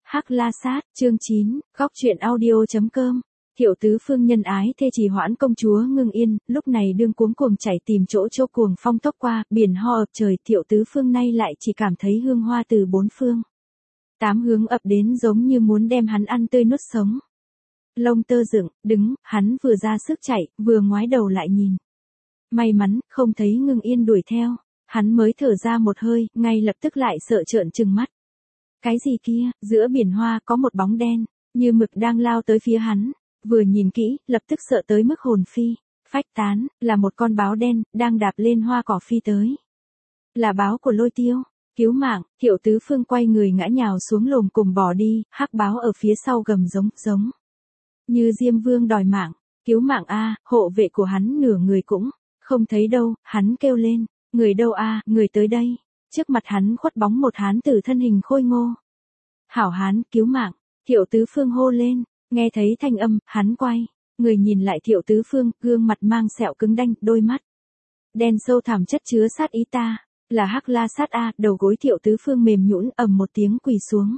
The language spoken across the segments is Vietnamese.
Hắc La Sát, chương 9, góc truyện audio.com. Thiệu tứ phương nhân ái thê trì hoãn công chúa Ngưng Yên, lúc này đương cuống cuồng chạy tìm chỗ cuồng phong tốc qua, biển ho ập trời, Thiệu tứ phương nay lại chỉ cảm thấy hương hoa từ bốn phương. Tám hướng ập đến giống như muốn đem hắn ăn tươi nuốt sống. Lông tơ dựng, đứng, hắn vừa ra sức chạy, vừa ngoái đầu lại nhìn. May mắn, không thấy Ngưng Yên đuổi theo, hắn mới thở ra một hơi, ngay lập tức lại sợ trợn trừng mắt. Cái gì kia, giữa biển hoa có một bóng đen, như mực đang lao tới phía hắn, vừa nhìn kỹ, lập tức sợ tới mức hồn phi, phách tán, là một con báo đen, đang đạp lên hoa cỏ phi tới. Là báo của Lôi Tiêu, cứu mạng, Thiệu tứ phương quay người ngã nhào xuống lồm cùng bỏ đi, hắc báo ở phía sau gầm giống. Như Diêm Vương đòi mạng, cứu mạng a, hộ vệ của hắn nửa người cũng không thấy đâu, hắn kêu lên, người đâu a, người tới đây. Trước mặt hắn khuất bóng một hán tử thân hình khôi ngô. Hảo hán, cứu mạng, Thiệu tứ phương hô lên, nghe thấy thanh âm, hắn quay, người nhìn lại Thiệu tứ phương, gương mặt mang sẹo cứng đanh, đôi mắt đen sâu thẳm chất chứa sát ý ta, là Hắc La Sát a, đầu gối Thiệu tứ phương mềm nhũn ầm một tiếng quỳ xuống.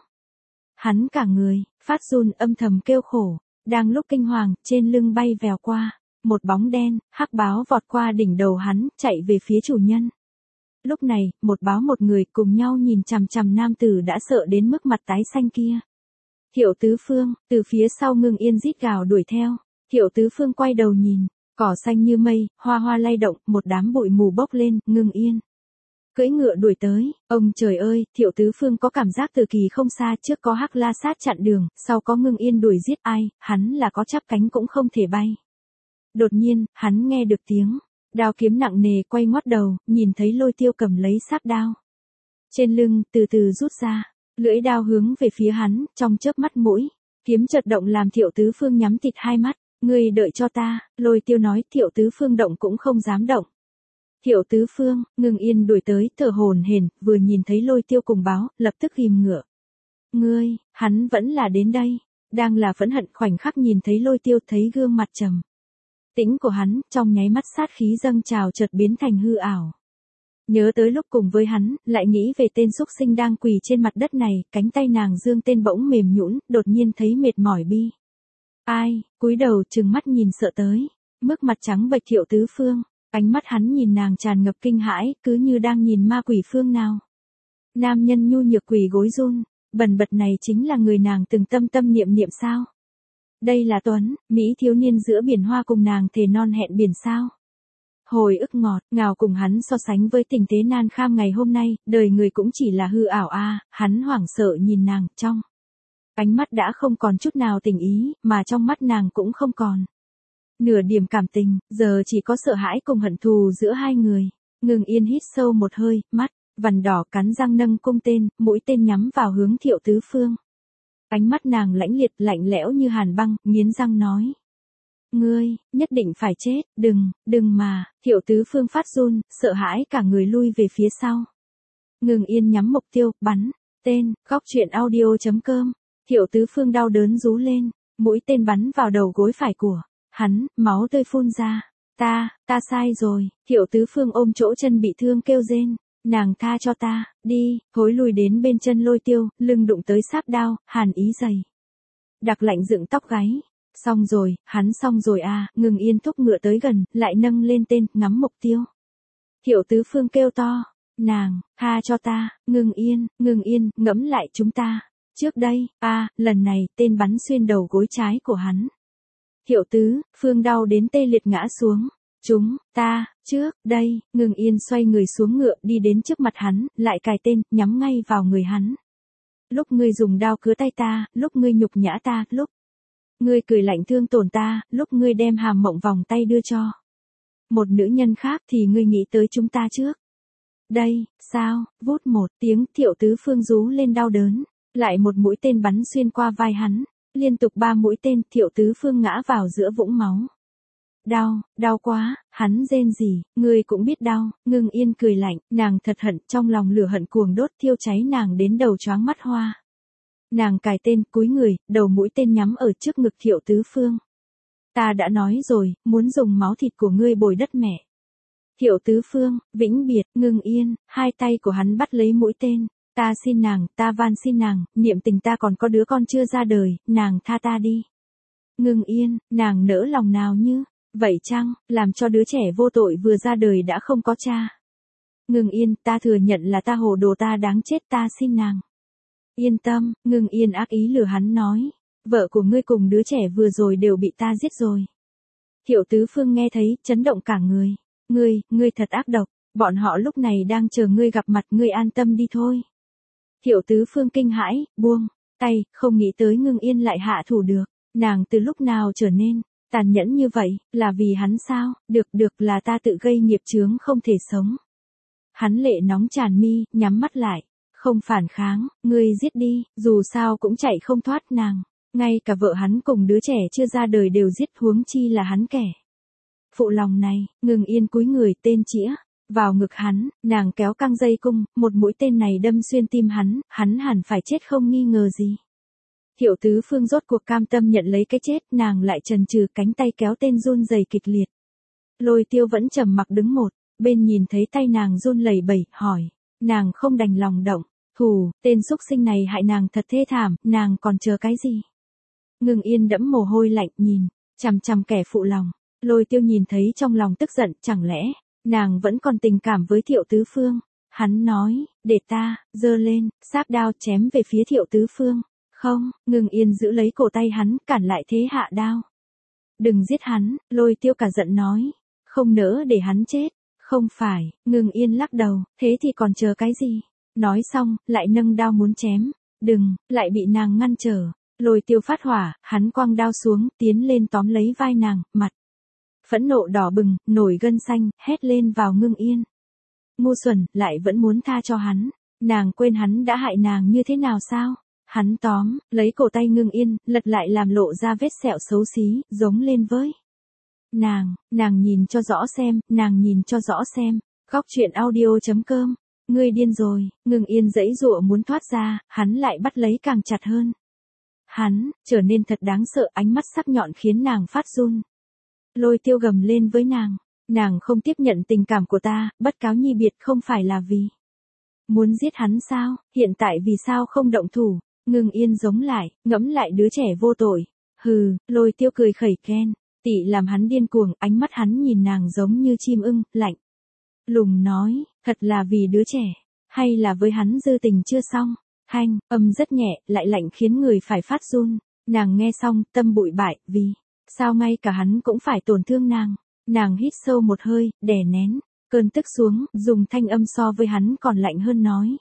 Hắn cả người phát run âm thầm kêu khổ, đang lúc kinh hoàng, trên lưng bay vèo qua một bóng đen, hắc báo vọt qua đỉnh đầu hắn, chạy về phía chủ nhân. Lúc này, một báo một người cùng nhau nhìn chằm chằm nam tử đã sợ đến mức mặt tái xanh kia. Thiệu tứ phương, từ phía sau Ngưng Yên rít gào đuổi theo. Thiệu tứ phương quay đầu nhìn, cỏ xanh như mây, hoa hoa lay động, một đám bụi mù bốc lên, Ngưng Yên cưỡi ngựa đuổi tới. Ông trời ơi, Thiệu tứ phương có cảm giác từ kỳ không xa, trước có Hắc La Sát chặn đường, sau có Ngưng Yên đuổi giết ai, hắn là có chắp cánh cũng không thể bay. Đột nhiên, hắn nghe được tiếng đao kiếm nặng nề, quay ngoắt đầu, nhìn thấy Lôi Tiêu cầm lấy sáp đao trên lưng, từ từ rút ra, lưỡi đao hướng về phía hắn, trong chớp mắt mũi kiếm chợt động làm Thiệu tứ phương nhắm thịt hai mắt. Ngươi đợi cho ta, Lôi Tiêu nói. Thiệu tứ phương động cũng không dám động. Thiệu tứ phương, Ngưng Yên đuổi tới, thở hổn hển, vừa nhìn thấy Lôi Tiêu cùng báo, lập tức ghim ngựa. Ngươi, hắn vẫn là đến đây. Đang là phẫn hận, khoảnh khắc nhìn thấy Lôi Tiêu, thấy gương mặt trầm tĩnh của hắn, trong nháy mắt sát khí dâng trào chợt biến thành hư ảo. Nhớ tới lúc cùng với hắn, lại nghĩ về tên súc sinh đang quỳ trên mặt đất này, cánh tay nàng dương tên bỗng mềm nhũn, đột nhiên thấy mệt mỏi bi ai, cúi đầu trừng mắt nhìn sợ tới mức mặt trắng bệch Thiệu tứ phương, ánh mắt hắn nhìn nàng tràn ngập kinh hãi, cứ như đang nhìn ma quỷ phương nào. Nam nhân nhu nhược quỳ gối run bần bật này chính là người nàng từng tâm niệm sao? Đây là Tuấn, Mỹ thiếu niên giữa biển hoa cùng nàng thề non hẹn biển sao? Hồi ức ngọt ngào cùng hắn so sánh với tình thế nan kham ngày hôm nay, đời người cũng chỉ là hư ảo a. Hắn hoảng sợ nhìn nàng, trong ánh mắt đã không còn chút nào tình ý, mà trong mắt nàng cũng không còn nửa điểm cảm tình, giờ chỉ có sợ hãi cùng hận thù giữa hai người. Ngưng Yên hít sâu một hơi, mắt vằn đỏ cắn răng nâng cung tên, mũi tên nhắm vào hướng Thiệu tứ phương. Ánh mắt nàng lãnh liệt, lạnh lẽo như hàn băng, nghiến răng nói: Ngươi, nhất định phải chết, đừng mà. Thiệu tứ phương phát run, sợ hãi cả người lui về phía sau. Ngưng Yên nhắm mục tiêu, bắn tên. Góc truyện audio.com. Thiệu tứ phương đau đớn rú lên, mũi tên bắn vào đầu gối phải của hắn, máu tươi phun ra. Ta sai rồi. Thiệu tứ phương ôm chỗ chân bị thương kêu rên, nàng tha cho ta, đi. Thối lùi đến bên chân Lôi Tiêu, lưng đụng tới sáp đao, hàn ý dày đặc lạnh dựng tóc gáy. Xong rồi, hắn xong rồi à. Ngưng Yên thúc ngựa tới gần, lại nâng lên tên, ngắm mục tiêu. Thiệu tứ phương kêu to, nàng, tha cho ta. Ngưng Yên, ngẫm lại chúng ta trước đây, lần này, tên bắn xuyên đầu gối trái của hắn. Thiệu tứ phương đau đến tê liệt ngã xuống. Chúng ta trước đây. Ngưng Yên xoay người xuống ngựa, đi đến trước mặt hắn, lại cài tên, nhắm ngay vào người hắn. Lúc ngươi dùng đao cứa tay ta, lúc ngươi nhục nhã ta, lúc ngươi cười lạnh thương tổn ta, lúc ngươi đem hàm mộng vòng tay đưa cho một nữ nhân khác, thì ngươi nghĩ tới chúng ta trước đây, sao? Vút một tiếng, Thiệu tứ phương rú lên đau đớn, lại một mũi tên bắn xuyên qua vai hắn, liên tục 3 mũi tên. Thiệu tứ phương ngã vào giữa vũng máu. Đau quá. Hắn rên rỉ, ngươi cũng biết đau. Ngưng Yên cười lạnh, nàng thật hận, trong lòng lửa hận cuồng đốt, thiêu cháy nàng đến đầu choáng mắt hoa. Nàng cài tên, cúi người, đầu mũi tên nhắm ở trước ngực Thiệu tứ phương. Ta đã nói rồi, muốn dùng máu thịt của ngươi bồi đất mẹ. Thiệu tứ phương, vĩnh biệt. Ngưng Yên, hai tay của hắn bắt lấy mũi tên, Ta xin nàng, ta van xin nàng, niệm tình ta còn có đứa con chưa ra đời, nàng tha ta đi. Ngưng yên, nàng nỡ lòng nào như, vậy chăng, làm cho đứa trẻ vô tội vừa ra đời đã không có cha. Ngưng yên, ta thừa nhận là ta hồ đồ, ta đáng chết, ta xin nàng. Yên tâm, Ngưng yên ác ý lừa hắn nói, vợ của ngươi cùng đứa trẻ vừa rồi đều bị ta giết rồi. Thiệu Tứ Phương nghe thấy, chấn động cả người. Ngươi thật ác độc, bọn họ lúc này đang chờ ngươi gặp mặt, ngươi an tâm đi thôi. Thiệu Tứ Phương kinh hãi, buông tay, không nghĩ tới Ngưng yên lại hạ thủ được. Nàng từ lúc nào trở nên tàn nhẫn như vậy, là vì hắn sao? Được là ta tự gây nghiệp chướng không thể sống. Hắn lệ nóng tràn mi, nhắm mắt lại, không phản kháng, ngươi giết đi, dù sao cũng chạy không thoát nàng. Ngay cả vợ hắn cùng đứa trẻ chưa ra đời đều giết, huống chi là hắn kẻ phụ lòng này. Ngưng yên cúi người, tên chĩa vào ngực hắn, nàng kéo căng dây cung, một mũi tên này đâm xuyên tim hắn hẳn phải chết không nghi ngờ gì. Thiệu Tứ Phương rốt cuộc cam tâm nhận lấy cái chết, nàng lại chần chừ, cánh tay kéo tên run rẩy kịch liệt. Lôi Tiêu vẫn trầm mặc đứng một bên nhìn thấy tay nàng run lẩy bẩy, hỏi, nàng không đành lòng động thủ, tên xúc sinh này hại nàng thật thê thảm, nàng còn chờ cái gì? Ngưng yên đẫm mồ hôi lạnh nhìn chằm chằm kẻ phụ lòng. Lôi Tiêu nhìn thấy trong lòng tức giận, chẳng lẽ nàng vẫn còn tình cảm với Thiệu Tứ Phương? Hắn nói, để ta giơ lên sáp đao chém về phía Thiệu Tứ Phương. Không, Ngưng yên giữ lấy cổ tay hắn, cản lại thế hạ đao. Đừng giết hắn, Lôi Tiêu cả giận nói, không nỡ để hắn chết. Không phải, Ngưng yên lắc đầu, thế thì còn chờ cái gì? Nói xong, lại nâng đao muốn chém. Đừng, lại bị nàng ngăn trở. Lôi Tiêu phát hỏa, hắn quăng đao xuống, tiến lên tóm lấy vai nàng, mặt phẫn nộ đỏ bừng, nổi gân xanh, hét lên vào Ngưng yên. Ngu xuẩn, lại vẫn muốn tha cho hắn. Nàng quên hắn đã hại nàng như thế nào sao? Hắn tóm lấy cổ tay Ngưng yên, lật lại làm lộ ra vết sẹo xấu xí, giống lên với nàng nhìn cho rõ xem, nàng nhìn cho rõ xem. Góc truyện audio.com. Ngươi điên rồi. Ngưng yên giãy giụa muốn thoát ra, hắn lại bắt lấy càng chặt hơn. Hắn trở nên thật đáng sợ, ánh mắt sắc nhọn khiến nàng phát run. Lôi Tiêu gầm lên với nàng không tiếp nhận tình cảm của ta, bất cáo nhi biệt, không phải là vì muốn giết hắn sao? Hiện tại vì sao không động thủ? Ngưng yên giống lại, ngẫm lại đứa trẻ vô tội. Hừ, Lôi Tiêu cười khẩy khen, tỉ làm hắn điên cuồng, ánh mắt hắn nhìn nàng giống như chim ưng, lạnh lùng nói, thật là vì đứa trẻ, hay là với hắn dư tình chưa xong? Hanh, âm rất nhẹ, lại lạnh khiến người phải phát run. Nàng nghe xong, tâm bụi bại, vì sao ngay cả hắn cũng phải tổn thương nàng? Nàng hít sâu một hơi, đè nén cơn tức xuống, dùng thanh âm so với hắn còn lạnh hơn nói.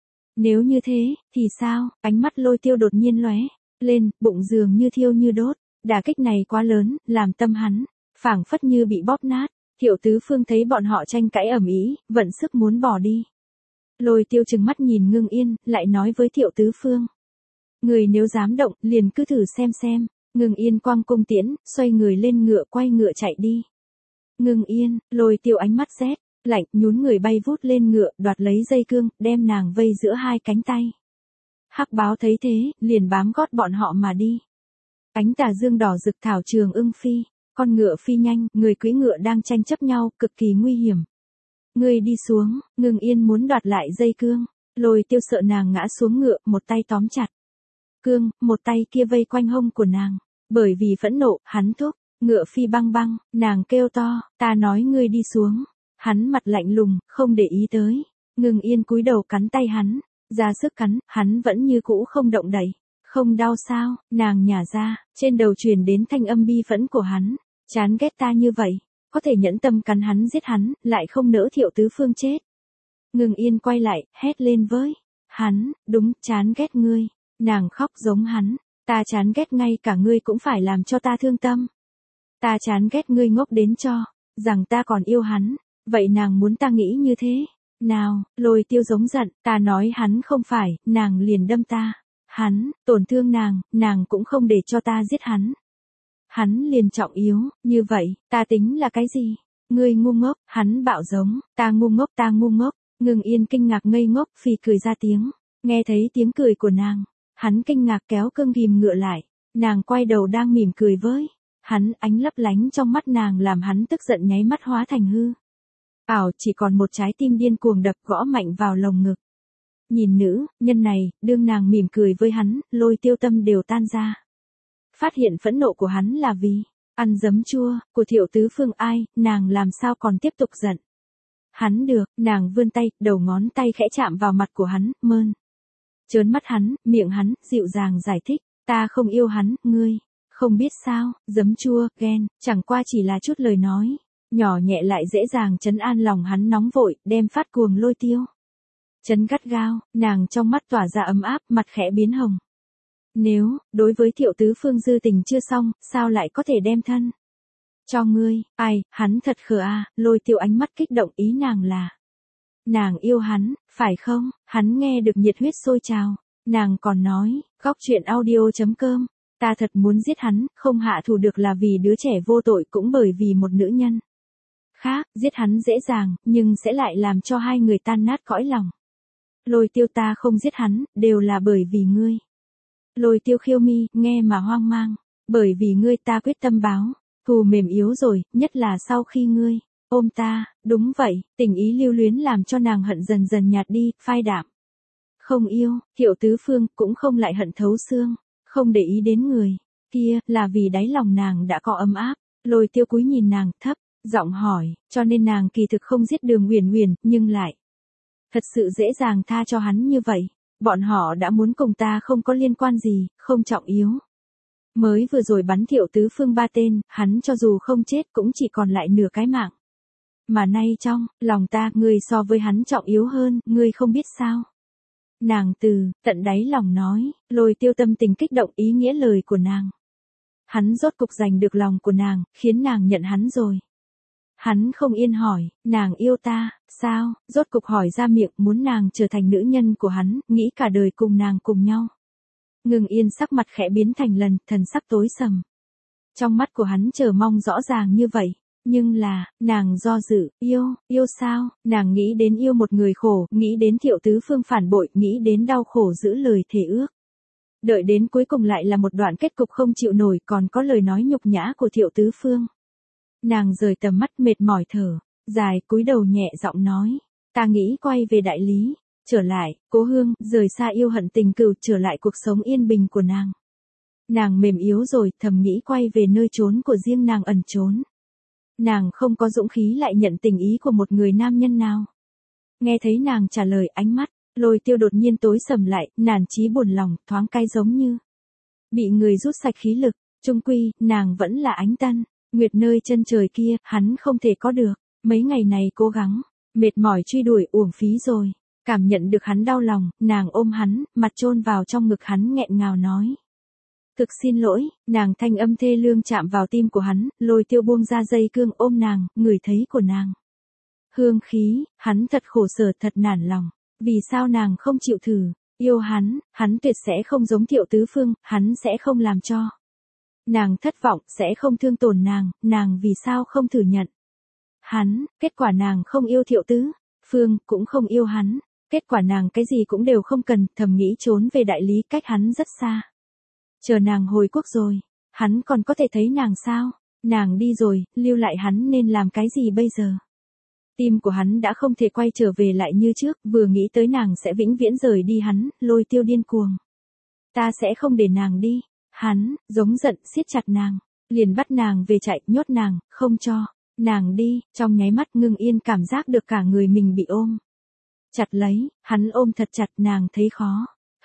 Nếu như thế, thì sao? Ánh mắt Lôi Tiêu đột nhiên lóe lên, bụng dường như thiêu như đốt. Đả kích này quá lớn, làm tâm hắn phảng phất như bị bóp nát. Thiệu Tứ Phương thấy bọn họ tranh cãi ầm ĩ, vận sức muốn bỏ đi. Lôi Tiêu trừng mắt nhìn Ngưng yên, lại nói với Thiệu Tứ Phương. Người nếu dám động, liền cứ thử xem. Ngưng yên quăng cung tiễn, xoay người lên ngựa, quay ngựa chạy đi. Ngưng yên, Lôi Tiêu ánh mắt rét lạnh, nhún người bay vút lên ngựa, đoạt lấy dây cương, đem nàng vây giữa hai cánh tay. Hắc Báo thấy thế, liền bám gót bọn họ mà đi. Ánh tà dương đỏ rực, thảo trường ưng phi, con ngựa phi nhanh, người cưỡi ngựa đang tranh chấp nhau, cực kỳ nguy hiểm. Ngươi đi xuống. Ngưng yên muốn đoạt lại dây cương. Lôi Tiêu sợ nàng ngã xuống ngựa, một tay tóm chặt cương, một tay kia vây quanh hông của nàng. Bởi vì phẫn nộ, hắn thúc ngựa phi băng băng, nàng kêu to, ta nói ngươi đi xuống. Hắn mặt lạnh lùng, không để ý tới. Ngưng yên cúi đầu cắn tay hắn, ra sức cắn, hắn vẫn như cũ không động đậy. Không đau sao? Nàng nhả ra, trên đầu truyền đến thanh âm bi phẫn của hắn. Chán ghét ta như vậy, có thể nhẫn tâm cắn hắn giết hắn, lại không nỡ Thiệu Tứ Phương chết. Ngưng yên quay lại, hét lên với hắn, đúng, chán ghét ngươi. Nàng khóc giống hắn, ta chán ghét ngay cả ngươi cũng phải làm cho ta thương tâm. Ta chán ghét ngươi ngốc đến cho rằng ta còn yêu hắn, vậy nàng muốn ta nghĩ như thế nào? Lôi Tiêu giống giận, ta nói hắn không phải, nàng liền đâm ta. Hắn tổn thương nàng cũng không để cho ta giết hắn. Hắn liền trọng yếu, như vậy, ta tính là cái gì? Ngươi ngu ngốc, hắn bạo giống, ta ngu ngốc. Ngưng yên kinh ngạc ngây ngốc, phì cười ra tiếng. Nghe thấy tiếng cười của nàng, hắn kinh ngạc kéo cương ghìm ngựa lại. Nàng quay đầu đang mỉm cười với hắn, ánh lấp lánh trong mắt nàng làm hắn tức giận nháy mắt hóa thành hư ảo, chỉ còn một trái tim điên cuồng đập gõ mạnh vào lồng ngực. Nhìn nữ, nhân này, đương nàng mỉm cười với hắn, Lôi Tiêu tâm đều tan ra. Phát hiện phẫn nộ của hắn là vì, ăn giấm chua, của Thiệu Tứ Phương ai, nàng làm sao còn tiếp tục giận. Hắn được, nàng vươn tay, đầu ngón tay khẽ chạm vào mặt của hắn, mơn. Trớn mắt hắn, miệng hắn, dịu dàng giải thích, ta không yêu hắn, ngươi. Không biết sao, giấm chua, ghen, chẳng qua chỉ là chút lời nói. Nhỏ nhẹ lại dễ dàng trấn an lòng hắn nóng vội, đem phát cuồng Lôi Tiêu. Trấn gắt gao, nàng trong mắt tỏa ra ấm áp, mặt khẽ biến hồng. Nếu, đối với Thiệu Tứ Phương dư tình chưa xong, sao lại có thể đem thân? Cho ngươi, ai, hắn thật khờ a. Lôi Tiêu ánh mắt kích động, ý nàng là. Nàng yêu hắn, phải không? Hắn nghe được nhiệt huyết sôi trào. Nàng còn nói, góc chuyện audio.com, ta thật muốn giết hắn, không hạ thủ được là vì đứa trẻ vô tội cũng bởi vì một nữ nhân khác, giết hắn dễ dàng, nhưng sẽ lại làm cho hai người tan nát cõi lòng. Lôi Tiêu ta không giết hắn, đều là bởi vì ngươi. Lôi Tiêu khiêu mi, nghe mà hoang mang, bởi vì ngươi ta quyết tâm báo, thù mềm yếu rồi, nhất là sau khi ngươi ôm ta, đúng vậy, tình ý lưu luyến làm cho nàng hận dần dần nhạt đi, phai đạm. Không yêu, Thiệu Tứ Phương cũng không lại hận thấu xương, không để ý đến người kia, là vì đáy lòng nàng đã có ấm áp. Lôi Tiêu cúi nhìn nàng, thấp giọng hỏi, cho nên nàng kỳ thực không giết Đường Uyển Uyển, nhưng lại thật sự dễ dàng tha cho hắn như vậy. Bọn họ đã muốn cùng ta không có liên quan gì, không trọng yếu. Mới vừa rồi bắn Thiệu Tứ Phương 3 tên, hắn cho dù không chết cũng chỉ còn lại nửa cái mạng. Mà nay trong lòng ta, ngươi so với hắn trọng yếu hơn, ngươi không biết sao. Nàng từ tận đáy lòng nói, Lôi Tiêu tâm tình kích động ý nghĩa lời của nàng. Hắn rốt cục giành được lòng của nàng, khiến nàng nhận hắn rồi. Hắn không yên hỏi, nàng yêu ta, sao, rốt cục hỏi ra miệng muốn nàng trở thành nữ nhân của hắn, nghĩ cả đời cùng nàng cùng nhau. Ngưng Yên sắc mặt khẽ biến thành lần, thần sắc tối sầm. Trong mắt của hắn chờ mong rõ ràng như vậy, nhưng là, nàng do dự, yêu sao, nàng nghĩ đến yêu một người khổ, nghĩ đến Thiệu Tứ Phương phản bội, nghĩ đến đau khổ giữ lời thề ước. Đợi đến cuối cùng lại là một đoạn kết cục không chịu nổi, còn có lời nói nhục nhã của Thiệu Tứ Phương. Nàng rời tầm mắt mệt mỏi thở dài, cúi đầu nhẹ giọng nói, ta nghĩ quay về đại lý, trở lại, cố hương, rời xa yêu hận tình cừu, trở lại cuộc sống yên bình của nàng. Nàng mềm yếu rồi, thầm nghĩ quay về nơi trốn của riêng nàng ẩn trốn. Nàng không có dũng khí lại nhận tình ý của một người nam nhân nào. Nghe thấy nàng trả lời, ánh mắt Lôi Tiêu đột nhiên tối sầm lại, nản chí buồn lòng, thoáng cay giống như bị người rút sạch khí lực. Chung quy, nàng vẫn là Ánh Tân Nguyệt nơi chân trời kia, hắn không thể có được. Mấy ngày này cố gắng, mệt mỏi truy đuổi uổng phí rồi. Cảm nhận được hắn đau lòng, nàng ôm hắn, mặt chôn vào trong ngực hắn nghẹn ngào nói. Thực xin lỗi, nàng thanh âm thê lương chạm vào tim của hắn, Lôi Tiêu buông ra dây cương ôm nàng, ngửi thấy của nàng hương khí, hắn thật khổ sở, thật nản lòng. Vì sao nàng không chịu thử, yêu hắn tuyệt sẽ không giống Thiệu Tứ Phương, hắn sẽ không làm cho nàng thất vọng, sẽ không thương tổn nàng vì sao không thử nhận hắn, kết quả nàng không yêu Thiệu Tứ Phương, cũng không yêu hắn, kết quả nàng cái gì cũng đều không cần, thầm nghĩ trốn về đại lý cách hắn rất xa. Chờ nàng hồi quốc rồi, hắn còn có thể thấy nàng sao? Nàng đi rồi, lưu lại hắn nên làm cái gì bây giờ? Tim của hắn đã không thể quay trở về lại như trước, vừa nghĩ tới nàng sẽ vĩnh viễn rời đi hắn, Lôi Tiêu điên cuồng. Ta sẽ không để nàng đi. Hắn, giống giận, siết chặt nàng, liền bắt nàng về chạy, nhốt nàng, không cho nàng đi. Trong nháy mắt Ngưng Yên cảm giác được cả người mình bị ôm chặt lấy, hắn ôm thật chặt, nàng thấy khó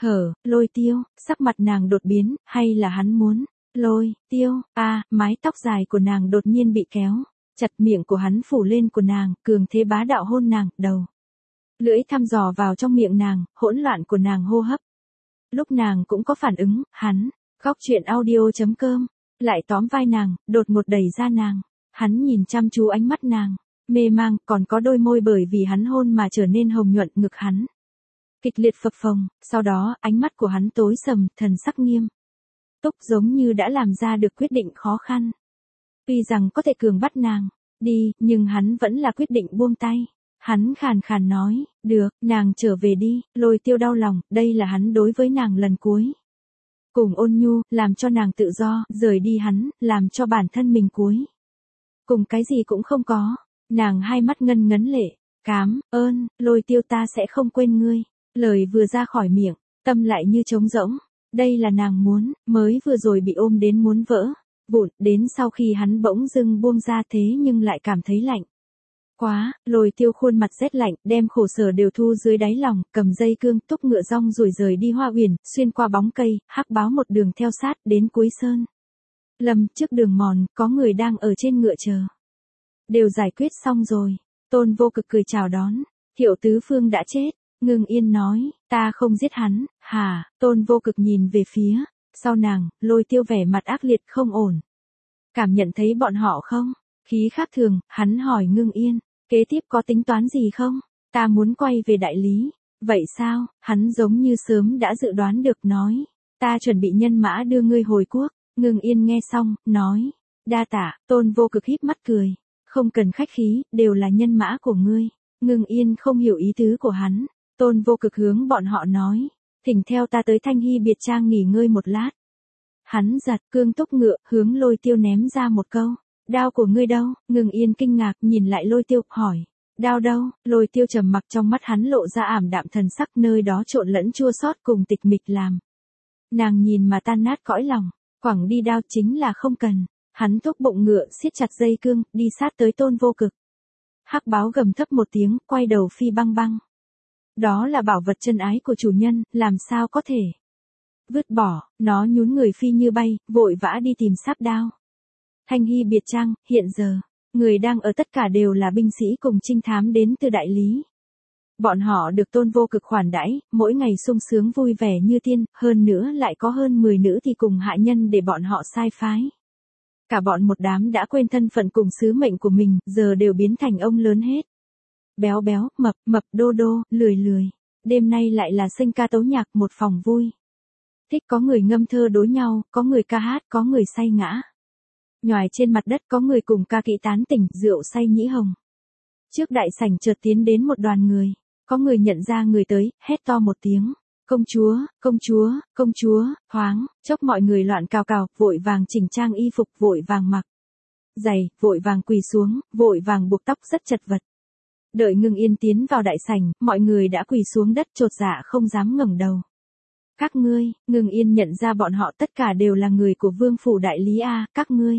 Lôi Tiêu, sắc mặt nàng đột biến, hay là hắn muốn Lôi Tiêu, mái tóc dài của nàng đột nhiên bị kéo chặt, miệng của hắn phủ lên của nàng, cường thế bá đạo hôn nàng, đầu lưỡi thăm dò vào trong miệng nàng, hỗn loạn của nàng hô hấp. Lúc nàng cũng có phản ứng, hắn, góc chuyện audio.com, lại tóm vai nàng, đột ngột đẩy ra nàng. Hắn nhìn chăm chú ánh mắt nàng, mê mang, còn có đôi môi bởi vì hắn hôn mà trở nên hồng nhuận, ngực hắn kịch liệt phập phồng, sau đó, ánh mắt của hắn tối sầm, thần sắc nghiêm túc, giống như đã làm ra được quyết định khó khăn. Tuy rằng có thể cường bắt nàng đi, nhưng hắn vẫn là quyết định buông tay. Hắn khàn khàn nói, được, nàng trở về đi. Lôi Tiêu đau lòng, đây là hắn đối với nàng lần cuối cùng ôn nhu, làm cho nàng tự do, rời đi hắn, làm cho bản thân mình cuối cùng cái gì cũng không có. Nàng hai mắt ngân ngấn lệ, cám ơn, Lôi Tiêu, ta sẽ không quên ngươi. Lời vừa ra khỏi miệng, tâm lại như trống rỗng. Đây là nàng muốn, mới vừa rồi bị ôm đến muốn vỡ vụn, đến sau khi hắn bỗng dưng buông ra thế nhưng lại cảm thấy lạnh. Quá, Lôi Tiêu khuôn mặt rét lạnh, đem khổ sở đều thu dưới đáy lòng, cầm dây cương, túc ngựa rong rồi rời đi Hoa Uyển, xuyên qua bóng cây, hắc báo một đường theo sát đến cuối sơn. Lâm, trước đường mòn, có người đang ở trên ngựa chờ. Đều giải quyết xong rồi. Tôn Vô Cực cười chào đón. Thiệu Tứ Phương đã chết. Ngưng Yên nói, ta không giết hắn. Hả? Tôn Vô Cực nhìn về phía sau nàng, Lôi Tiêu vẻ mặt ác liệt không ổn. Cảm nhận thấy bọn họ không? Khí khác thường, hắn hỏi Ngưng Yên, kế tiếp có tính toán gì không? Ta muốn quay về đại lý. Vậy sao? Hắn giống như sớm đã dự đoán được nói. Ta chuẩn bị nhân mã đưa ngươi hồi quốc. Ngưng Yên nghe xong, nói. Đa tạ. Tôn Vô Cực híp mắt cười. Không cần khách khí, đều là nhân mã của ngươi. Ngưng Yên không hiểu ý tứ của hắn. Tôn Vô Cực hướng bọn họ nói. Thỉnh theo ta tới Thanh Hy biệt trang nghỉ ngơi một lát. Hắn giật cương túc ngựa, hướng Lôi Tiêu ném ra một câu. Đao của ngươi đâu? Ngưng Yên kinh ngạc nhìn lại Lôi Tiêu, hỏi. Đao đâu? Lôi Tiêu trầm mặc, trong mắt hắn lộ ra ảm đạm thần sắc, nơi đó trộn lẫn chua xót cùng tịch mịch làm. Nàng nhìn mà tan nát cõi lòng. Quẳng đi đao chính là không cần. Hắn thúc bụng ngựa, siết chặt dây cương, đi sát tới Tôn Vô Cực. Hắc báo gầm thấp một tiếng, quay đầu phi băng băng. Đó là bảo vật chân ái của chủ nhân, làm sao có thể vứt bỏ. Nó nhún người phi như bay, vội vã đi tìm sáp đao. Thanh Hy biệt trang, hiện giờ, người đang ở tất cả đều là binh sĩ cùng trinh thám đến từ đại lý. Bọn họ được Tôn Vô Cực khoản đãi, mỗi ngày sung sướng vui vẻ như tiên, hơn nữa lại có hơn 10 nữ thì cùng hạ nhân để bọn họ sai phái. Cả bọn một đám đã quên thân phận cùng sứ mệnh của mình, giờ đều biến thành ông lớn hết. Béo béo, mập mập, đô đô, lười lười. Đêm nay lại là sinh ca tấu nhạc, một phòng vui. Thích có người ngâm thơ đối nhau, có người ca hát, có người say ngã. Nhoài trên mặt đất, có người cùng ca kỹ tán tỉnh, rượu say nhĩ hồng. Trước đại sảnh chợt tiến đến một đoàn người. Có người nhận ra người tới, hét to một tiếng. Công chúa, công chúa, công chúa, thoáng, chốc mọi người loạn cào cào, vội vàng chỉnh trang y phục, vội vàng mặc giày, vội vàng quỳ xuống, vội vàng buộc tóc rất chật vật. Đợi Ngưng Yên tiến vào đại sảnh, mọi người đã quỳ xuống đất chột dạ không dám ngẩng đầu. Các ngươi, Ngưng Yên nhận ra bọn họ tất cả đều là người của Vương phủ đại lý a, các ngươi.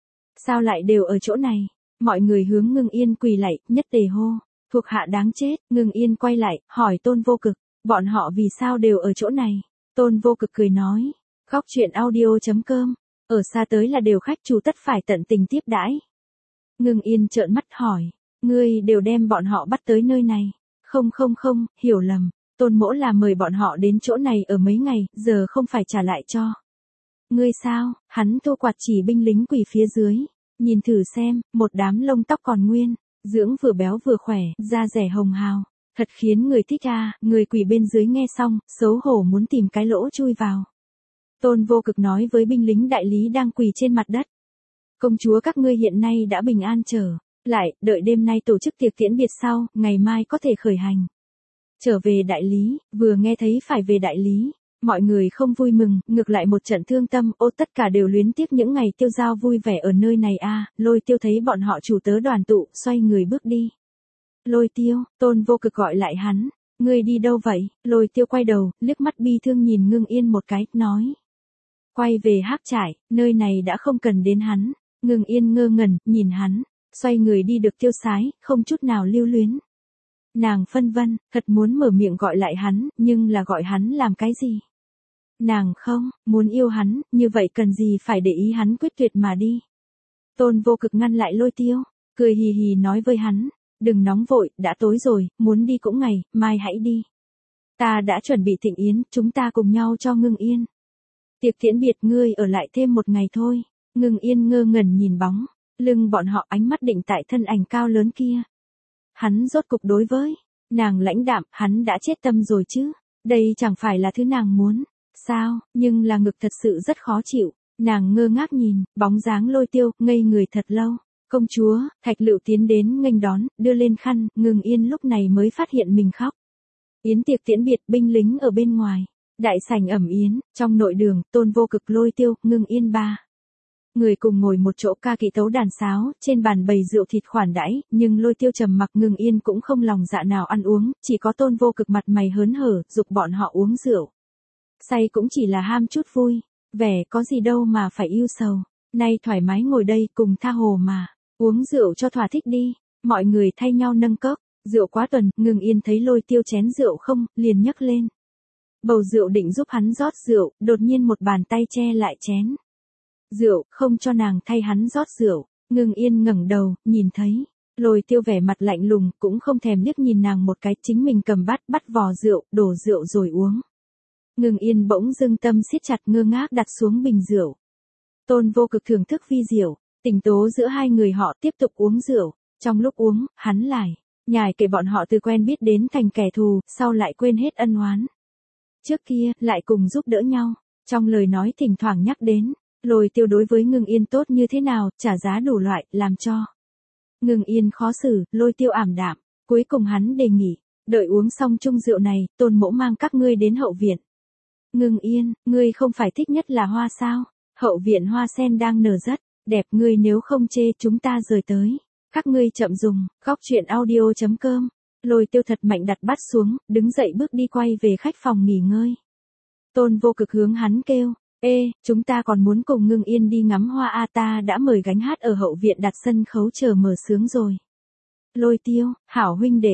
Sao lại đều ở chỗ này? Mọi người hướng Ngưng Yên quỳ lạy, nhất tề hô. Thuộc hạ đáng chết. Ngưng Yên quay lại, hỏi Tôn Vô Cực. Bọn họ vì sao đều ở chỗ này? Tôn Vô Cực cười nói. Góc truyện audio.com. Ở xa tới là đều khách chủ tất phải tận tình tiếp đãi. Ngưng Yên trợn mắt hỏi. Ngươi đều đem bọn họ bắt tới nơi này. Không không không, hiểu lầm. Tôn mỗ là mời bọn họ đến chỗ này ở mấy ngày, giờ không phải trả lại cho. Ngươi sao? Hắn thu quạt chỉ binh lính quỳ phía dưới. Nhìn thử xem, một đám lông tóc còn nguyên. Dưỡng vừa béo vừa khỏe, da rẻ hồng hào. Thật khiến người thích a. Người quỳ bên dưới nghe xong, xấu hổ muốn tìm cái lỗ chui vào. Tôn Vô Cực nói với binh lính đại lý đang quỳ trên mặt đất. Công chúa các ngươi hiện nay đã bình an trở lại, đợi đêm nay tổ chức tiệc tiễn biệt sau, ngày mai có thể khởi hành. Trở về đại lý, vừa nghe thấy phải về đại lý. Mọi người không vui mừng, ngược lại một trận thương tâm, tất cả đều luyến tiếc những ngày tiêu dao vui vẻ ở nơi này a. Lôi Tiêu thấy bọn họ chủ tớ đoàn tụ, xoay người bước đi. Lôi Tiêu, Tôn Vô Cực gọi lại hắn. Ngươi đi đâu vậy? Lôi Tiêu quay đầu, liếc mắt bi thương nhìn Ngưng Yên một cái, nói. Quay về Hắc Trại, nơi này đã không cần đến hắn. Ngưng Yên ngơ ngẩn, nhìn hắn. Xoay người đi được tiêu sái, không chút nào lưu luyến. Nàng phân vân, thật muốn mở miệng gọi lại hắn, nhưng là gọi hắn làm cái gì? Nàng không, muốn yêu hắn, như vậy cần gì phải để ý hắn quyết tuyệt mà đi. Tôn Vô Cực ngăn lại Lôi Tiêu, cười hì hì nói với hắn, đừng nóng vội, đã tối rồi, muốn đi cũng ngày, mai hãy đi. Ta đã chuẩn bị thịnh yến, chúng ta cùng nhau cho Ngưng Yên. Tiệc tiễn biệt ngươi ở lại thêm một ngày thôi. Ngưng Yên ngơ ngẩn nhìn bóng lưng bọn họ, ánh mắt định tại thân ảnh cao lớn kia. Hắn rốt cục đối với nàng lãnh đạm, hắn đã chết tâm rồi chứ. Đây chẳng phải là thứ nàng muốn. Sao, nhưng là ngực thật sự rất khó chịu. Nàng ngơ ngác nhìn, bóng dáng Lôi Tiêu, ngây người thật lâu. Công chúa, Thạch Lựu tiến đến nghênh đón, đưa lên khăn, Ngưng Yên lúc này mới phát hiện mình khóc. Yến tiệc tiễn biệt, binh lính ở bên ngoài. Đại sảnh ẩm yến, trong nội đường, Tôn Vô Cực, Lôi Tiêu, Ngưng Yên ba Người cùng ngồi một chỗ ca kỹ tấu đàn sáo, trên bàn bày rượu thịt khoản đãi, nhưng Lôi Tiêu trầm mặc ngừng yên cũng không lòng dạ nào ăn uống, chỉ có Tôn Vô Cực mặt mày hớn hở, giục bọn họ uống rượu. Say cũng chỉ là ham chút vui, vẻ có gì đâu mà phải yêu sầu, nay thoải mái ngồi đây cùng tha hồ mà, uống rượu cho thỏa thích đi, mọi người thay nhau nâng cốc, rượu quá tuần, ngừng yên thấy Lôi Tiêu chén rượu không, liền nhấc lên. Bầu rượu định giúp hắn rót rượu, đột nhiên một bàn tay che lại chén. Rượu, không cho nàng thay hắn rót rượu, ngưng yên ngẩng đầu, nhìn thấy. Lôi Tiêu vẻ mặt lạnh lùng, cũng không thèm liếc nhìn nàng một cái, chính mình cầm bát, bắt vò rượu, đổ rượu rồi uống. Ngưng yên bỗng dưng tâm siết chặt ngơ ngác đặt xuống bình rượu. Tôn Vô Cực thưởng thức vi diệu, tình tố giữa hai người họ tiếp tục uống rượu, trong lúc uống, hắn lại nhài kể bọn họ từ quen biết đến thành kẻ thù, sau lại quên hết ân oán. Trước kia, lại cùng giúp đỡ nhau, trong lời nói thỉnh thoảng nhắc đến, Lôi Tiêu đối với Ngưng Yên tốt như thế nào, trả giá đủ loại, làm cho Ngưng Yên khó xử, Lôi Tiêu ảm đạm, cuối cùng hắn đề nghị, đợi uống xong chung rượu này, Tôn mỗ mang các ngươi đến hậu viện. Ngưng Yên, ngươi không phải thích nhất là hoa sao? Hậu viện hoa sen đang nở rất đẹp, ngươi nếu không chê chúng ta rời tới. Các ngươi chậm dùng, góc chuyện audio.com. Lôi Tiêu thật mạnh đặt bát xuống, đứng dậy bước đi quay về khách phòng nghỉ ngơi. Tôn Vô Cực hướng hắn kêu, ê, chúng ta còn muốn cùng Ngưng Yên đi ngắm hoa a, ta đã mời gánh hát ở hậu viện đặt sân khấu chờ mở sướng rồi. Lôi Tiêu, hảo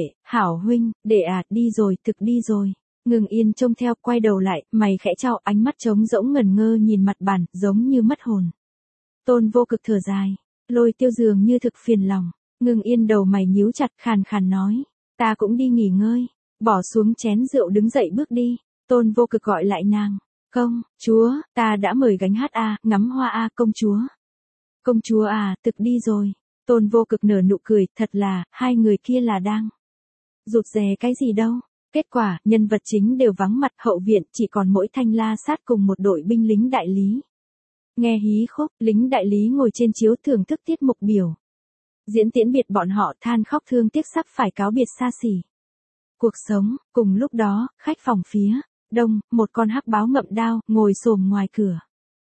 huynh đệ à, đi rồi, thực đi rồi. Ngưng Yên trông theo, quay đầu lại, mày khẽ chau, ánh mắt trống rỗng ngẩn ngơ nhìn mặt bàn, giống như mất hồn. Tôn Vô Cực thở dài, Lôi Tiêu dường như thực phiền lòng. Ngưng Yên đầu mày nhíu chặt, khàn khàn nói, ta cũng đi nghỉ ngơi, bỏ xuống chén rượu đứng dậy bước đi. Tôn Vô Cực gọi lại nàng, công chúa, ta đã mời gánh hát a, ngắm hoa a, công chúa. Công chúa à, thực đi rồi. Tôn Vô Cực nở nụ cười, thật là, hai người kia là đang rụt rè cái gì đâu. Kết quả, nhân vật chính đều vắng mặt, hậu viện chỉ còn mỗi Thanh La Sát cùng một đội binh lính đại lý. Nghe hí khúc, lính đại lý ngồi trên chiếu thưởng thức tiết mục biểu diễn tiễn biệt bọn họ, than khóc thương tiếc sắp phải cáo biệt xa xỉ cuộc sống. Cùng lúc đó, khách phòng phía đông, một con hắc báo ngậm đao, ngồi xổm ngoài cửa.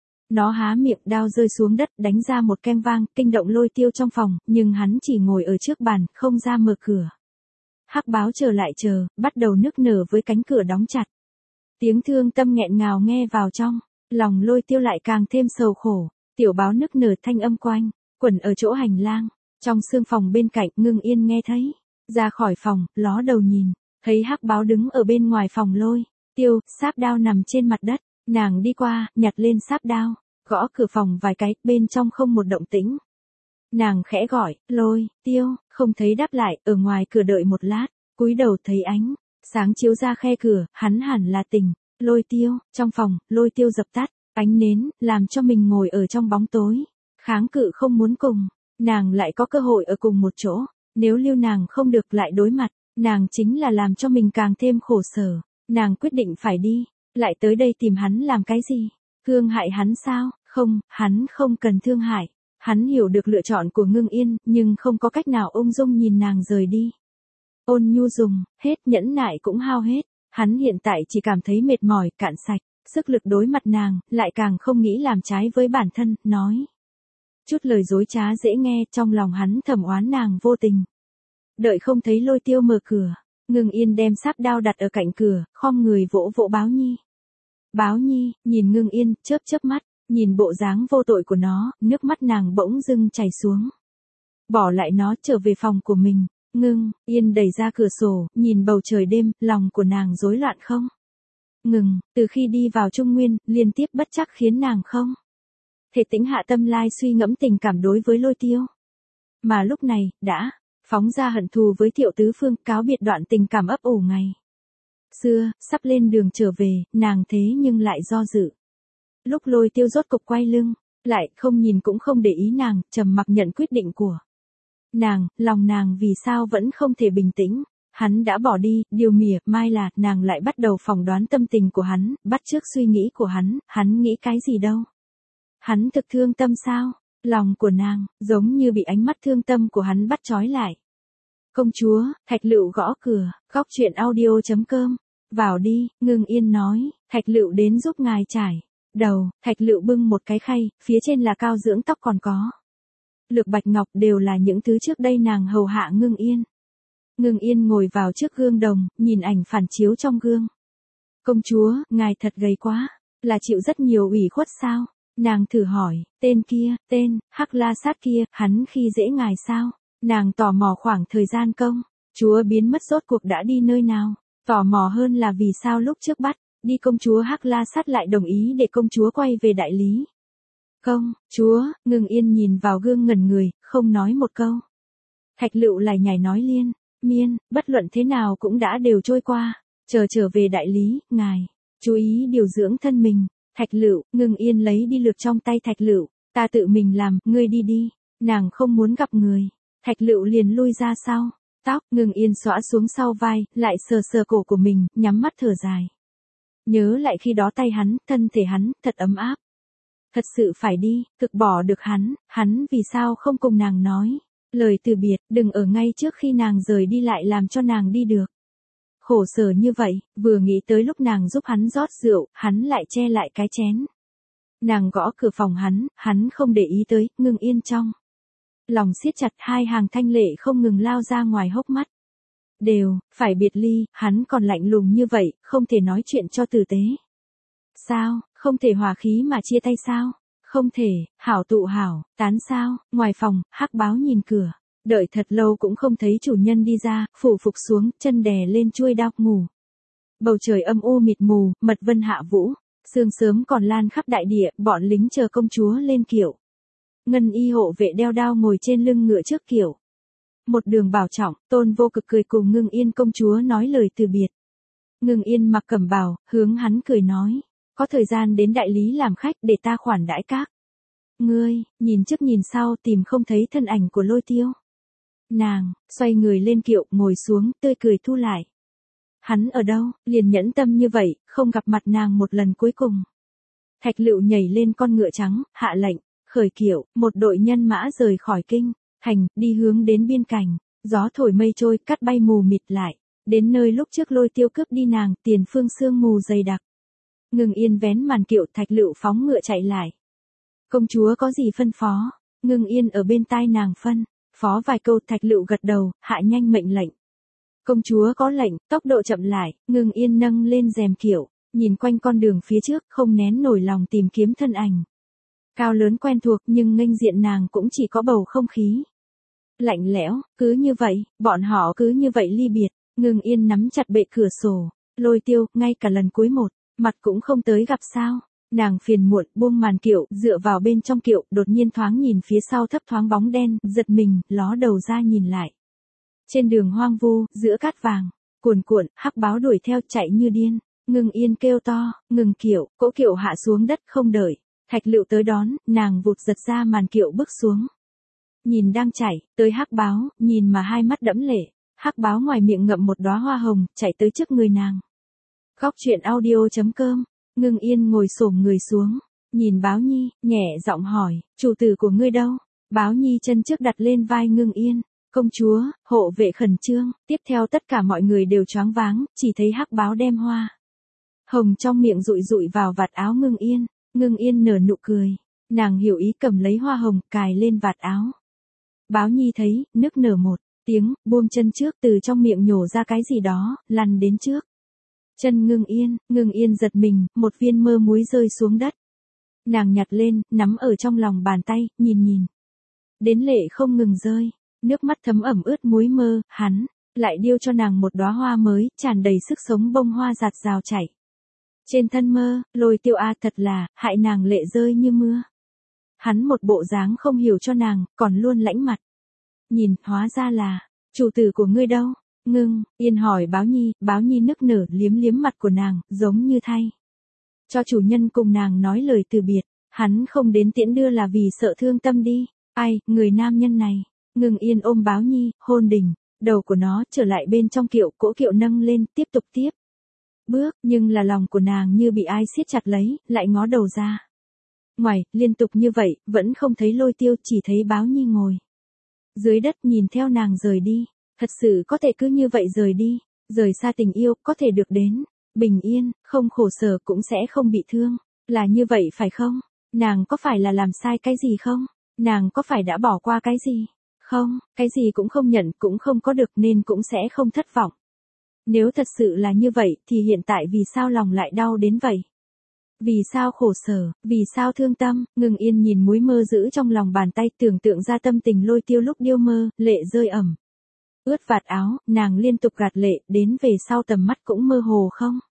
Nó há miệng, đao rơi xuống đất, đánh ra một keng vang, kinh động Lôi Tiêu trong phòng, nhưng hắn chỉ ngồi ở trước bàn, không ra mở cửa. Hắc báo trở lại chờ, bắt đầu nức nở với cánh cửa đóng chặt. Tiếng thương tâm nghẹn ngào nghe vào trong, lòng Lôi Tiêu lại càng thêm sầu khổ. Tiểu báo nức nở thanh âm quanh quẩn ở chỗ hành lang, trong sương phòng bên cạnh. Ngưng Yên nghe thấy, ra khỏi phòng, ló đầu nhìn, thấy hắc báo đứng ở bên ngoài phòng Lôi Tiêu, sáp đao nằm trên mặt đất. Nàng đi qua, nhặt lên sáp đao, gõ cửa phòng vài cái, bên trong không một động tĩnh. Nàng khẽ gọi, Lôi Tiêu, không thấy đáp lại, ở ngoài cửa đợi một lát, cúi đầu thấy ánh sáng chiếu ra khe cửa, hắn hẳn là tỉnh. Lôi Tiêu, trong phòng, Lôi Tiêu dập tắt ánh nến, làm cho mình ngồi ở trong bóng tối, kháng cự không muốn cùng nàng lại có cơ hội ở cùng một chỗ, nếu lưu nàng không được lại đối mặt, nàng chính là làm cho mình càng thêm khổ sở. Nàng quyết định phải đi, lại tới đây tìm hắn làm cái gì? Thương hại hắn sao? Không, hắn không cần thương hại. Hắn hiểu được lựa chọn của Ngưng Yên, nhưng không có cách nào ung dung nhìn nàng rời đi. Ôn nhu dùng, hết, nhẫn nại cũng hao hết. Hắn hiện tại chỉ cảm thấy mệt mỏi, cạn sạch, sức lực đối mặt nàng, lại càng không nghĩ làm trái với bản thân, nói chút lời dối trá dễ nghe, trong lòng hắn thầm oán nàng vô tình. Đợi không thấy Lôi Tiêu mở cửa, Ngưng Yên đem sáp đao đặt ở cạnh cửa, khom người vỗ vỗ Báo Nhi. Báo Nhi, nhìn Ngưng Yên, chớp chớp mắt, nhìn bộ dáng vô tội của nó, nước mắt nàng bỗng dưng chảy xuống. Bỏ lại nó trở về phòng của mình, Ngưng Yên đẩy ra cửa sổ, nhìn bầu trời đêm, lòng của nàng rối loạn không ngừng, từ khi đi vào Trung Nguyên, liên tiếp bất trắc khiến nàng không thể tĩnh hạ tâm lai suy ngẫm tình cảm đối với Lôi Tiêu. Mà lúc này, đã phóng ra hận thù với Thiệu Tứ Phương, cáo biệt đoạn tình cảm ấp ủ ngày xưa, sắp lên đường trở về, nàng thế nhưng lại do dự. Lúc Lôi Tiêu rốt cục quay lưng lại, không nhìn cũng không để ý nàng, trầm mặc nhận quyết định của nàng, lòng nàng vì sao vẫn không thể bình tĩnh. Hắn đã bỏ đi, điều mỉa, mai là, nàng lại bắt đầu phỏng đoán tâm tình của hắn, bắt chước suy nghĩ của hắn nghĩ cái gì đâu. Hắn thực thương tâm sao? Lòng của nàng, giống như bị ánh mắt thương tâm của hắn bắt trói lại. Công chúa, Thạch Lựu gõ cửa, góc chuyện audio.com. Vào đi, Ngưng Yên nói, Thạch Lựu đến giúp ngài trải Đầu, Thạch Lựu bưng một cái khay, phía trên là cao dưỡng tóc còn có lược bạch ngọc, đều là những thứ trước đây nàng hầu hạ Ngưng Yên. Ngưng Yên ngồi vào trước gương đồng, nhìn ảnh phản chiếu trong gương. Công chúa, ngài thật gầy quá, là chịu rất nhiều ủy khuất sao? Nàng thử hỏi, tên, Hắc La Sát kia, hắn khi dễ ngài sao? Nàng tò mò khoảng thời gian công chúa biến mất rốt cuộc đã đi nơi nào? Tò mò hơn là vì sao lúc trước bắt đi công chúa Hắc La Sát lại đồng ý để công chúa quay về đại lý. Công chúa, Ngưng Yên nhìn vào gương ngẩn người, không nói một câu. Thạch Lựu lại nhảy nói liên miên, bất luận thế nào cũng đã đều trôi qua, trở về đại lý, ngài chú ý điều dưỡng thân mình. Thạch Lựu, Ngưng Yên lấy đi lược trong tay Thạch Lựu, ta tự mình làm, ngươi đi đi, nàng không muốn gặp người. Thạch Lựu liền lui ra sau. Tóc, Ngưng Yên xõa xuống sau vai, lại sờ sờ cổ của mình, nhắm mắt thở dài. Nhớ lại khi đó tay hắn, thân thể hắn, thật ấm áp. Thật sự phải đi, cực bỏ được hắn vì sao không cùng nàng nói. Lời từ biệt, đừng ở ngay trước khi nàng rời đi lại làm cho nàng đi được. Khổ sở như vậy, vừa nghĩ tới lúc nàng giúp hắn rót rượu, hắn lại che lại cái chén. Nàng gõ cửa phòng hắn không để ý tới, Ngưng Yên trong lòng siết chặt, hai hàng thanh lệ không ngừng lao ra ngoài hốc mắt. Đều, phải biệt ly, hắn còn lạnh lùng như vậy, không thể nói chuyện cho tử tế. Sao, không thể hòa khí mà chia tay sao? Không thể, hảo tụ hảo, tán sao? Ngoài phòng, Hắc Báo nhìn cửa, đợi thật lâu cũng không thấy chủ nhân đi ra, phủ phục xuống, chân đè lên chuôi đao ngủ. Bầu trời âm u mịt mù, mật vân hạ vũ, sương sớm còn lan khắp đại địa, bọn lính chờ công chúa lên kiệu. Ngân y hộ vệ đeo đao ngồi trên lưng ngựa trước kiệu. Một đường bảo trọng, Tôn Vô Cực cười cùng Ngưng Yên công chúa nói lời từ biệt. Ngưng Yên mặc cẩm bào, hướng hắn cười nói, có thời gian đến đại lý làm khách để ta khoản đãi các ngươi. Nhìn trước nhìn sau tìm không thấy thân ảnh của Lôi Tiêu. Nàng xoay người lên kiệu, ngồi xuống, tươi cười thu lại. Hắn ở đâu, liền nhẫn tâm như vậy, không gặp mặt nàng một lần cuối cùng. Thạch Lựu nhảy lên con ngựa trắng, hạ lệnh, khởi kiệu, một đội nhân mã rời khỏi kinh thành, đi hướng đến biên cảnh. Gió thổi mây trôi, cắt bay mù mịt lại. Đến nơi lúc trước Lôi Tiêu cướp đi nàng, tiền phương sương mù dày đặc. Ngưng Yên vén màn kiệu, Thạch Lựu phóng ngựa chạy lại. Công chúa có gì phân phó? Ngưng Yên ở bên tai nàng phân phó vài câu. Thạch Lựu gật đầu, hạ nhanh mệnh lệnh. Công chúa có lệnh, tốc độ chậm lại. Ngưng Yên nâng lên rèm kiệu, nhìn quanh con đường phía trước, không nén nổi lòng tìm kiếm thân ảnh cao lớn quen thuộc, nhưng nghênh diện nàng cũng chỉ có bầu không khí lạnh lẽo. Cứ như vậy, bọn họ cứ như vậy ly biệt. Ngưng Yên nắm chặt bệ cửa sổ. Lôi Tiêu, ngay cả lần cuối một mặt cũng không tới gặp sao? Nàng phiền muộn, buông màn kiệu, dựa vào bên trong kiệu, đột nhiên thoáng nhìn phía sau thấp thoáng bóng đen, giật mình, ló đầu ra nhìn lại. Trên đường hoang vu, giữa cát vàng cuồn cuộn, Hắc Báo đuổi theo, chạy như điên. Ngưng Yên kêu to, ngừng kiệu, cỗ kiệu hạ xuống đất, không đợi Thạch Lựu tới đón, nàng vụt giật ra màn kiệu bước xuống. Nhìn đang chạy tới Hắc Báo, nhìn mà hai mắt đẫm lệ. Hắc Báo ngoài miệng ngậm một đóa hoa hồng, chạy tới trước người nàng. Góc truyện audio.com. Ngưng Yên ngồi xổm người xuống, nhìn Báo Nhi, nhẹ giọng hỏi, chủ tử của ngươi đâu? Báo Nhi chân trước đặt lên vai Ngưng Yên. Công chúa, hộ vệ khẩn trương. Tiếp theo tất cả mọi người đều choáng váng, chỉ thấy Hắc Báo đem hoa hồng trong miệng dụi dụi vào vạt áo Ngưng Yên. Ngưng Yên nở nụ cười, nàng hiểu ý cầm lấy hoa hồng, cài lên vạt áo. Báo Nhi thấy, nức nở một tiếng, buông chân trước, từ trong miệng nhổ ra cái gì đó, lăn đến trước chân Ngưng Yên giật mình, một viên mơ muối rơi xuống đất. Nàng nhặt lên, nắm ở trong lòng bàn tay, nhìn. Đến lệ không ngừng rơi, nước mắt thấm ẩm ướt muối mơ, hắn lại điêu cho nàng một đóa hoa mới, tràn đầy sức sống, bông hoa rạt rào chảy trên thân mơ. Lôi Tiêu a, thật là hại nàng lệ rơi như mưa. Hắn một bộ dáng không hiểu cho nàng, còn luôn lãnh mặt. Nhìn, hóa ra là chủ tử của ngươi đâu? Ngưng Yên hỏi Báo Nhi nức nở, liếm mặt của nàng, giống như thay cho chủ nhân cùng nàng nói lời từ biệt. Hắn không đến tiễn đưa là vì sợ thương tâm đi. Ai, người nam nhân này. Ngưng Yên ôm Báo Nhi, hôn đỉnh đầu của nó, trở lại bên trong kiệu, cỗ kiệu nâng lên, tiếp tục tiếp bước, nhưng là lòng của nàng như bị ai siết chặt lấy, lại ngó đầu ra ngoài. Liên tục như vậy, vẫn không thấy Lôi Tiêu, chỉ thấy Báo Nhi ngồi dưới đất nhìn theo nàng rời đi. Thật sự có thể cứ như vậy rời đi, rời xa tình yêu, có thể được đến bình yên, không khổ sở cũng sẽ không bị thương. Là như vậy phải không? Nàng có phải là làm sai cái gì không? Nàng có phải đã bỏ qua cái gì? Không, cái gì cũng không nhận cũng không có được nên cũng sẽ không thất vọng. Nếu thật sự là như vậy thì hiện tại vì sao lòng lại đau đến vậy? Vì sao khổ sở, vì sao thương tâm, Ngưng Yên nhìn múi mơ giữ trong lòng bàn tay tưởng tượng ra tâm tình Lôi Tiêu lúc điêu mơ, lệ rơi ẩm. Ướt vạt áo, nàng liên tục gạt lệ, đến về sau tầm mắt cũng mơ hồ không?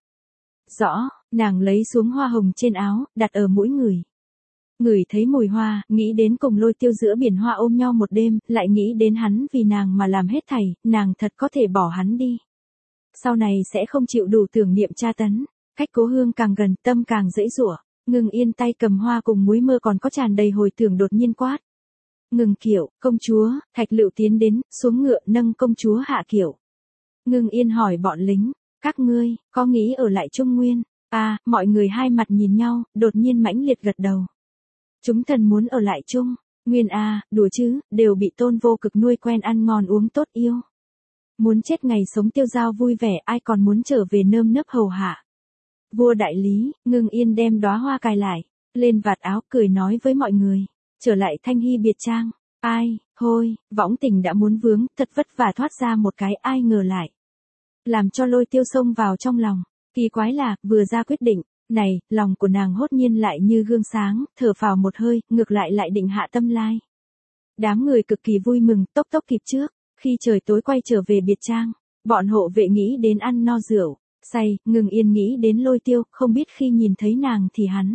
Rõ, nàng lấy xuống hoa hồng trên áo, đặt ở mũi người. Ngửi thấy mùi hoa, nghĩ đến cùng Lôi Tiêu giữa biển hoa ôm nhau một đêm, lại nghĩ đến hắn vì nàng mà làm hết thảy, nàng thật có thể bỏ hắn đi. Sau này sẽ không chịu đủ tưởng niệm tra tấn, cách cố hương càng gần tâm càng dễ dụa. Ngưng Yên tay cầm hoa cùng múi mơ còn có tràn đầy hồi tưởng đột nhiên quát. Ngừng kiệu, công chúa, Thạch Lựu tiến đến, xuống ngựa nâng công chúa hạ kiệu. Ngưng Yên hỏi bọn lính, các ngươi, có nghĩ ở lại Trung Nguyên? Mọi người hai mặt nhìn nhau, đột nhiên mãnh liệt gật đầu. Chúng thần muốn ở lại Trung Nguyên đùa chứ, đều bị Tôn Vô Cực nuôi quen ăn ngon uống tốt yêu. Muốn chết ngày sống tiêu dao vui vẻ ai còn muốn trở về nơm nớp hầu hạ. Vua đại lý, Ngưng Yên đem đóa hoa cài lại, lên vạt áo cười nói với mọi người, trở lại Thanh Hy biệt trang. Thôi, võng tình đã muốn vướng, thật vất vả thoát ra một cái ai ngờ lại. Làm cho Lôi Tiêu xông vào trong lòng, kỳ quái là, vừa ra quyết định, này, lòng của nàng hốt nhiên lại như gương sáng, thở phào một hơi, ngược lại định hạ tâm lai. Đám người cực kỳ vui mừng, tốc kịp trước, khi trời tối quay trở về biệt trang, bọn hộ vệ nghĩ đến ăn no rượu, say, Ngưng Yên nghĩ đến Lôi Tiêu, không biết khi nhìn thấy nàng thì hắn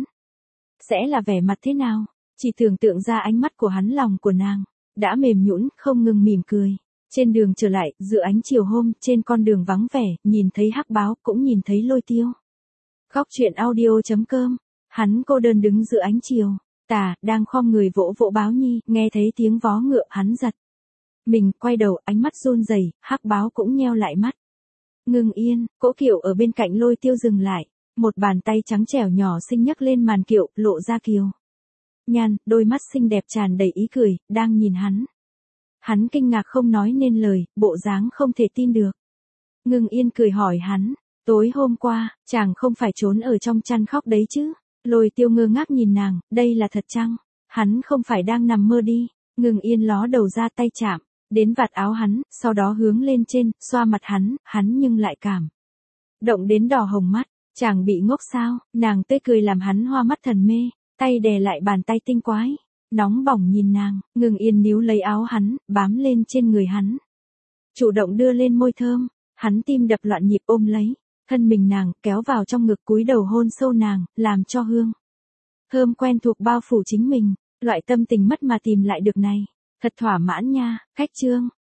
sẽ là vẻ mặt thế nào, chỉ tưởng tượng ra ánh mắt của hắn lòng của nàng, đã mềm nhũn không ngừng mỉm cười. Trên đường trở lại, giữa ánh chiều hôm, trên con đường vắng vẻ, nhìn thấy Hắc Báo, cũng nhìn thấy Lôi Tiêu. Góc truyện audio.com, hắn cô đơn đứng giữa ánh chiều, đang khom người vỗ Báo Nhi, nghe thấy tiếng vó ngựa, hắn giật mình, quay đầu, ánh mắt run rẩy, Hắc Báo cũng nheo lại mắt. Ngưng Yên, cỗ kiệu ở bên cạnh Lôi Tiêu dừng lại, một bàn tay trắng trẻo nhỏ xinh nhấc lên màn kiệu, lộ ra kiều nhan, đôi mắt xinh đẹp tràn đầy ý cười, đang nhìn hắn. Hắn kinh ngạc không nói nên lời, bộ dáng không thể tin được. Ngưng Yên cười hỏi hắn, tối hôm qua, chàng không phải trốn ở trong chăn khóc đấy chứ? Lôi Tiêu ngơ ngác nhìn nàng, đây là thật chăng? Hắn không phải đang nằm mơ đi. Ngưng Yên ló đầu ra tay chạm đến vạt áo hắn, sau đó hướng lên trên, xoa mặt hắn nhưng lại cảm động đến đỏ hồng mắt. Chàng bị ngốc sao? Nàng tươi cười làm hắn hoa mắt thần mê, tay đè lại bàn tay tinh quái, nóng bỏng nhìn nàng. Ngưng Yên níu lấy áo hắn, bám lên trên người hắn, chủ động đưa lên môi thơm. Hắn tim đập loạn nhịp ôm lấy thân mình nàng, kéo vào trong ngực cúi đầu hôn sâu nàng, làm cho hương thơm quen thuộc bao phủ chính mình. Loại tâm tình mất mà tìm lại được này, thật thỏa mãn nha. Khách chương